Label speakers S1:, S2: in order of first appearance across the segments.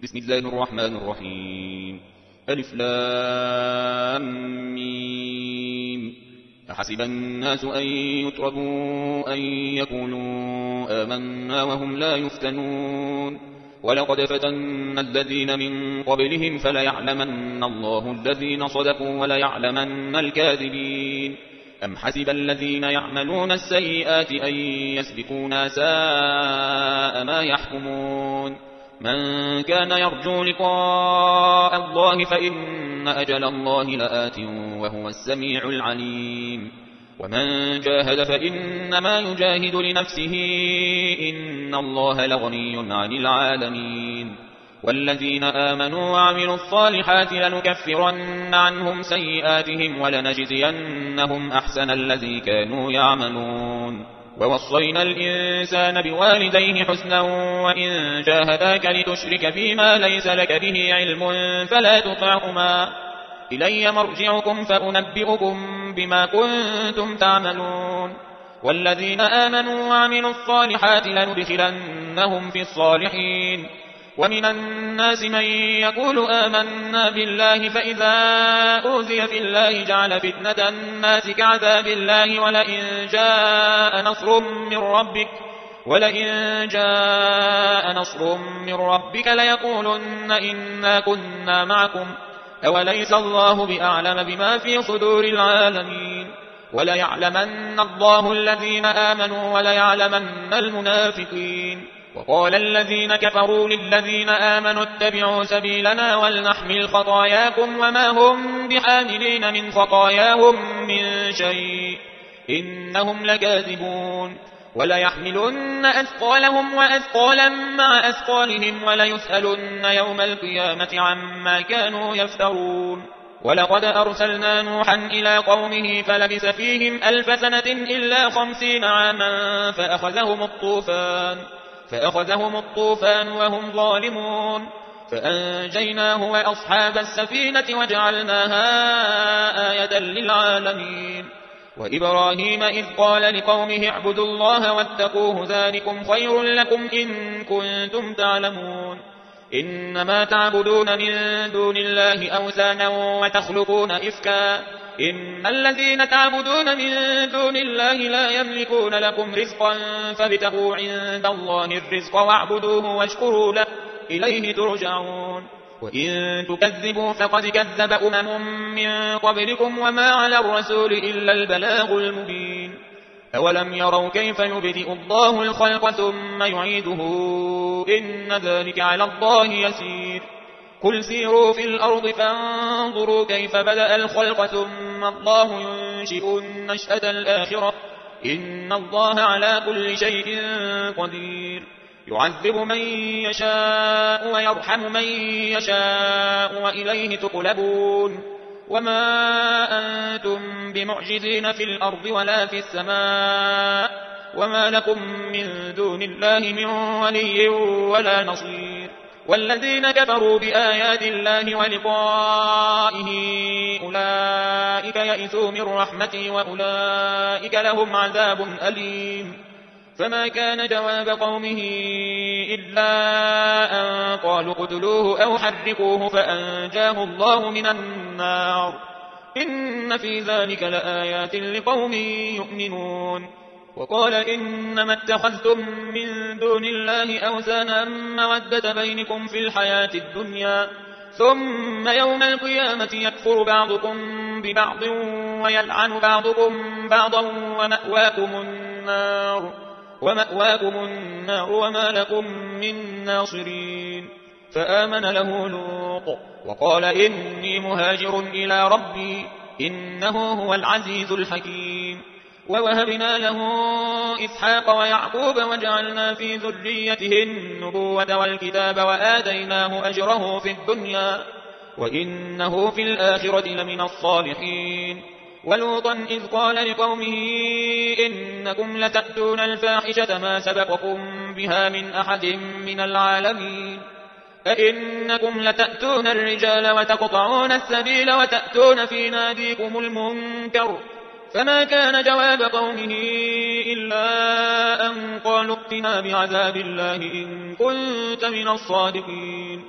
S1: بسم الله الرحمن الرحيم. ألف لام ميم. أحسب الناس أن يتركوا أن يقولوا آمنا وهم لا يفتنون ولقد فتنا الذين من قبلهم فليعلمن الله الذين صدقوا وليعلمن الكاذبين. أم حسب الذين يعملون السيئات أن يسبقونا ساء ما يحكمون. من كان يرجو لقاء الله فإن أجل الله لآت وهو السميع العليم. ومن جاهد فإنما يجاهد لنفسه إن الله لغني عن العالمين. والذين آمنوا وعملوا الصالحات لنكفرن عنهم سيئاتهم ولنجزينهم أحسن الذي كانوا يعملون. ووصينا الإنسان بوالديه حسنا وإن جاهداك لتشرك فيما ليس لك به علم فلا تطعهما إلي مرجعكم فأنبئكم بما كنتم تعملون. والذين آمنوا وعملوا الصالحات لندخلنهم في الصالحين. ومن الناس من يقول آمنا بالله فإذا أوذي في الله جعل فتنة الناس كعذاب الله ولئن جاء نصر من ربك ليقولن إنا كنا معكم أوليس الله بأعلم بما في صدور العالمين. وليعلمن الله الذين آمنوا وليعلمن المنافقين. وقال الذين كفروا للذين آمنوا اتبعوا سبيلنا ولنحمل خطاياكم وما هم بحاملين من خطاياهم من شيء إنهم لكاذبون. وليحملن أثقالهم وأثقالا مع أثقالهم وليسألن يوم القيامة عما كانوا يفترون. ولقد أرسلنا نوحا إلى قومه فلبث فيهم 1000 سنة إلا 50 عاما فأخذهم الطوفان وهم ظالمون فأنجيناه وأصحاب السفينة وجعلناها آية للعالمين. وإبراهيم إذ قال لقومه اعبدوا الله واتقوه ذلكم خير لكم إن كنتم تعلمون. إنما تعبدون من دون الله أوثانا وتخلقون إفكا إن الذين تعبدون من دون الله لا يملكون لكم رزقا فابتغوا عند الله الرزق واعبدوه واشكروا له إليه ترجعون. وإن تكذبوا فقد كذب من قبلكم وما على الرسول إلا البلاغ المبين. أولم يروا كيف يبدئ الله الخلق ثم يعيده إن ذلك على الله يسير. قل سيروا في الأرض فانظروا كيف بدأ الخلق ثم الله ينشئ النشأة الآخرة إن الله على كل شيء قدير. يعذب من يشاء ويرحم من يشاء وإليه تقلبون. وما أنتم بمعجزين في الأرض ولا في السماء وما لكم من دون الله من ولي ولا نصير. والذين كفروا بآيات الله ولقائه أولئك يئسوا من رحمتي وأولئك لهم عذاب أليم. فما كان جواب قومه إلا أن قالوا اقتلوه أو حرقوه فأنجاه الله من النار إن في ذلك لآيات لقوم يؤمنون. وقال إنما اتخذتم من دون الله أوثانا مودة بينكم في الحياة الدنيا ثم يوم القيامة يكفر بعضكم ببعض ويلعن بعضكم بعضا ومأواكم النار وما لكم من ناصرين. فآمن له لوط وقال إني مهاجر إلى ربي إنه هو العزيز الحكيم. ووهبنا له إسحاق ويعقوب وجعلنا في ذريته النبوة والكتاب وآتيناه أجره في الدنيا وإنه في الآخرة لمن الصالحين. ولوطا إذ قال لقومه إنكم لتأتون الفاحشة ما سبقكم بها من أحد من العالمين أئنكم لتأتون الرجال وتقطعون السبيل وتأتون في ناديكم المنكر. فما كان جواب قومه إلا أن قالوا ائتنا بعذاب الله إن كنت من الصادقين.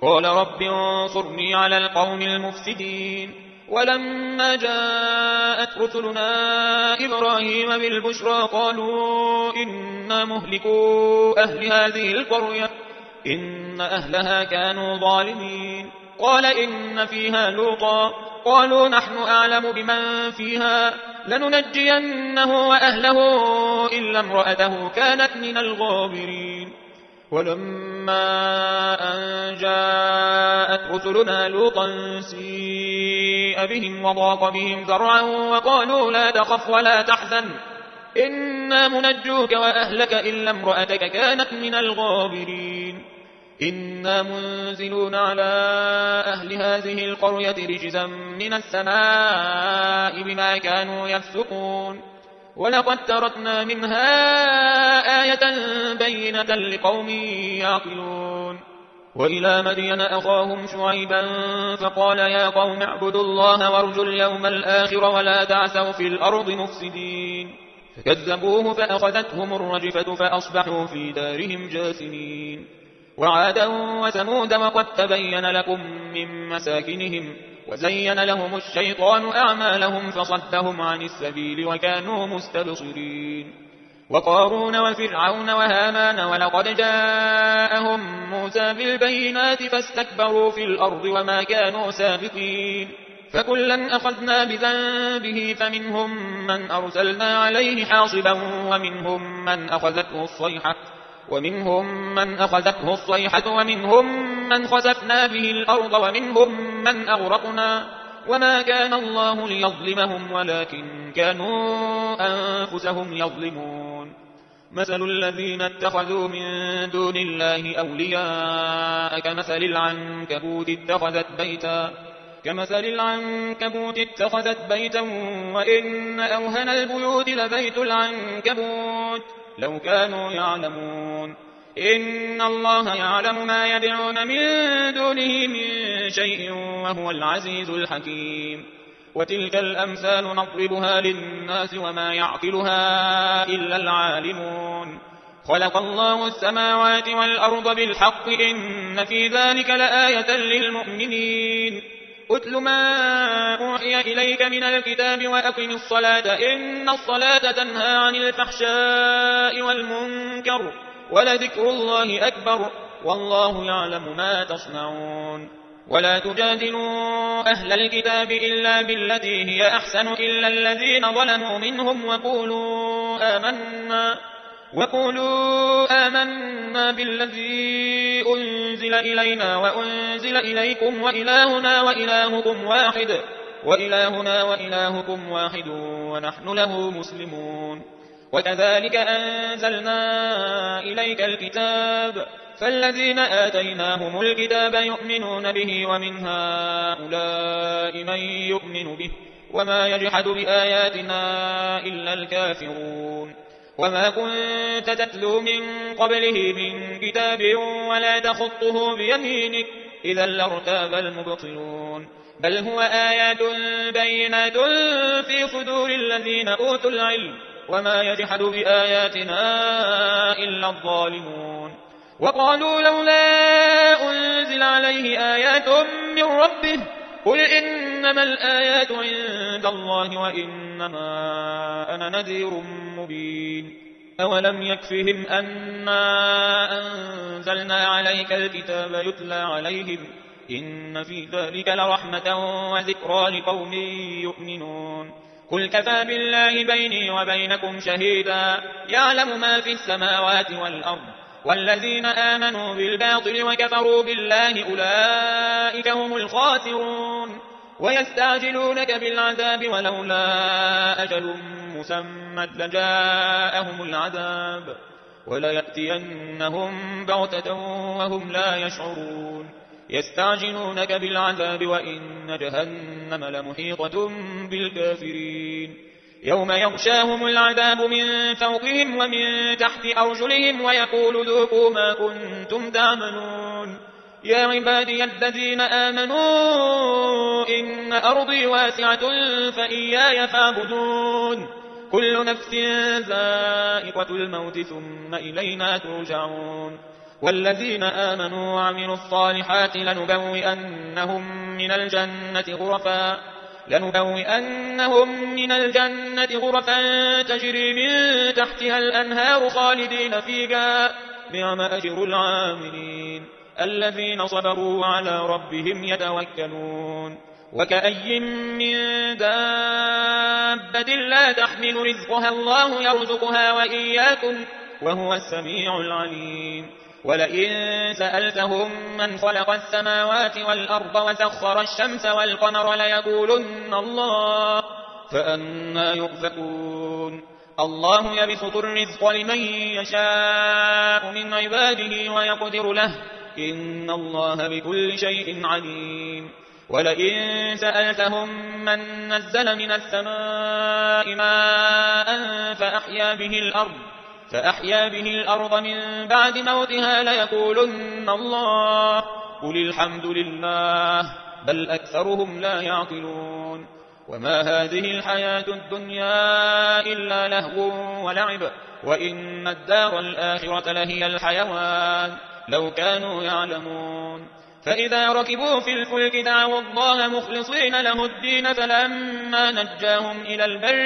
S1: قال رب انصرني على القوم المفسدين. ولما جاءت رسلنا إبراهيم بالبشرى قالوا إنا مهلكوا أهل هذه القرية إن أهلها كانوا ظالمين. قال إن فيها لوطا قالوا نحن أعلم بمن فيها لننجينه وأهله إلا امرأته كانت من الغابرين. ولما أن جاءت رسلنا لوطا سيء بهم وضاق بهم ذرعا وقالوا لا تخف ولا تحزن إنا منجوك وأهلك إلا امرأتك كانت من الغابرين. إنا منزلون على أهل هذه القرية رجزا من السماء بما كانوا يفسقون. ولقد تركنا منها آية بينة لقوم يعقلون. وإلى مدين أخاهم شعيبا فقال يا قوم اعبدوا الله وارجوا اليوم الآخر ولا تعثوا في الأرض مفسدين. فكذبوه فأخذتهم الرجفة فأصبحوا في دارهم جاثمين. وعادا وثمود وقد تبين لكم من مساكنهم وزين لهم الشيطان أعمالهم فصدهم عن السبيل وكانوا مستبصرين. وقارون وفرعون وهامان ولقد جاءهم موسى بالبينات فاستكبروا في الأرض وما كانوا سابقين. فكلا أخذنا بذنبه فمنهم من أرسلنا عليه حاصبا ومنهم من أخذته الصيحة ومنهم من خسفنا به الأرض ومنهم من أغرقنا وما كان الله ليظلمهم ولكن كانوا أنفسهم يظلمون. مثل الذين اتخذوا من دون الله أولياء كمثل العنكبوت اتخذت بيتا وإن أوهن البيوت لبيت العنكبوت لو كانوا يعلمون. إن الله يعلم ما يدعون من دونه من شيء وهو العزيز الحكيم. وتلك الأمثال نضربها للناس وما يعقلها إلا العالمون. خلق الله السماوات والأرض بالحق إن في ذلك لآية للمؤمنين. أتل ما أوحي إليك من الكتاب وأقم الصلاة إن الصلاة تنهى عن الفحشاء والمنكر ولذكر الله أكبر والله يعلم ما تصنعون. ولا تجادلوا أهل الكتاب إلا بالتي هي أحسن إلا الذين ظلموا منهم وقولوا آمنا بالذي أنزل إلينا وأنزل إليكم وإلهنا وإلهكم واحد ونحن له مسلمون. وكذلك أنزلنا إليك الكتاب فالذين آتيناهم الكتاب يؤمنون به ومن هؤلاء من يؤمن به وما يجحد بآياتنا إلا الكافرون. وما كنت تتلو من قبله من كتاب ولا تخطه بيمينك إذا لارتاب المبطلون. بل هو آيات بينات في صدور الذين أوتوا العلم وما يجحد بآياتنا إلا الظالمون. وقالوا لولا أنزل عليه آيات من ربه قل إنما الآيات عند الله وإنما أنا نذير مبين. أولم يكفهم أنا أنزلنا عليك الكتاب يتلى عليهم إن في ذلك لرحمة وذكرى لقوم يؤمنون. قل كفى بالله بيني وبينكم شهيدا يعلم ما في السماوات والأرض والذين آمنوا بالباطل وكفروا بالله أولئك هم الخاسرون. ويستعجلونك بالعذاب ولولا أجل مسمى لجاءهم العذاب وليأتينهم بغتة وهم لا يشعرون. يستعجلونك بالعذاب وإن جهنم لمحيطة بالكافرين. يوم يغشاهم العذاب من فوقهم ومن تحت أرجلهم ويقول ذوقوا ما كنتم تعملون. يا عبادي الذين آمنوا إن أرضي واسعة فإياي فاعبدون. كل نفس ذائقة الموت ثم إلينا ترجعون. والذين آمنوا وعملوا الصالحات لنبوئنهم من الجنة غرفا تجري من تحتها الأنهار خالدين فيها نعم أجر العاملين الذين صبروا وعلى ربهم يتوكلون وكأي من دابة لا تحمل رزقها الله يرزقها وإياكم وهو السميع العليم ولئن سألتهم من خلق السماوات والأرض وسخر الشمس والقمر ليقولن الله فأنى يؤفكون الله يبسط الرزق لمن يشاء من عباده ويقدر له إن الله بكل شيء عليم ولئن سألتهم من نزل من السماء ماء فأحيا به الأرض من بعد موتها ليقولن الله قل الحمد لله بل أكثرهم لا يعقلون وما هذه الحياة الدنيا إلا لهو ولعب وإن الدار الآخرة لهي الحيوان لو كانوا يعلمون فإذا ركبوا في الفلك دعوا الله مخلصين له الدين فلما نجاهم إلى البر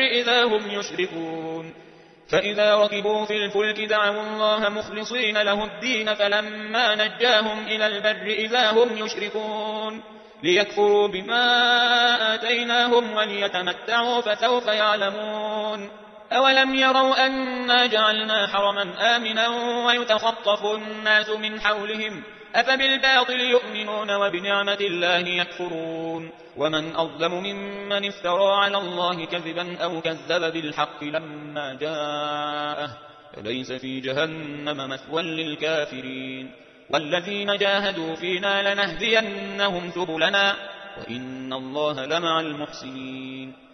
S1: إذا هم يشركون ليكفروا بما آتيناهم وليتمتعوا فسوف يعلمون أولم يروا أنا جعلنا حرما آمنا ويتخطف الناس من حولهم أفبالباطل يؤمنون وبنعمة الله يكفرون ومن أظلم ممن افترى على الله كذبا أو كذب بالحق لما جاءه أليس في جهنم مثوى للكافرين والذين جاهدوا فينا لنهدينهم سبلنا وإن الله لمع المحسنين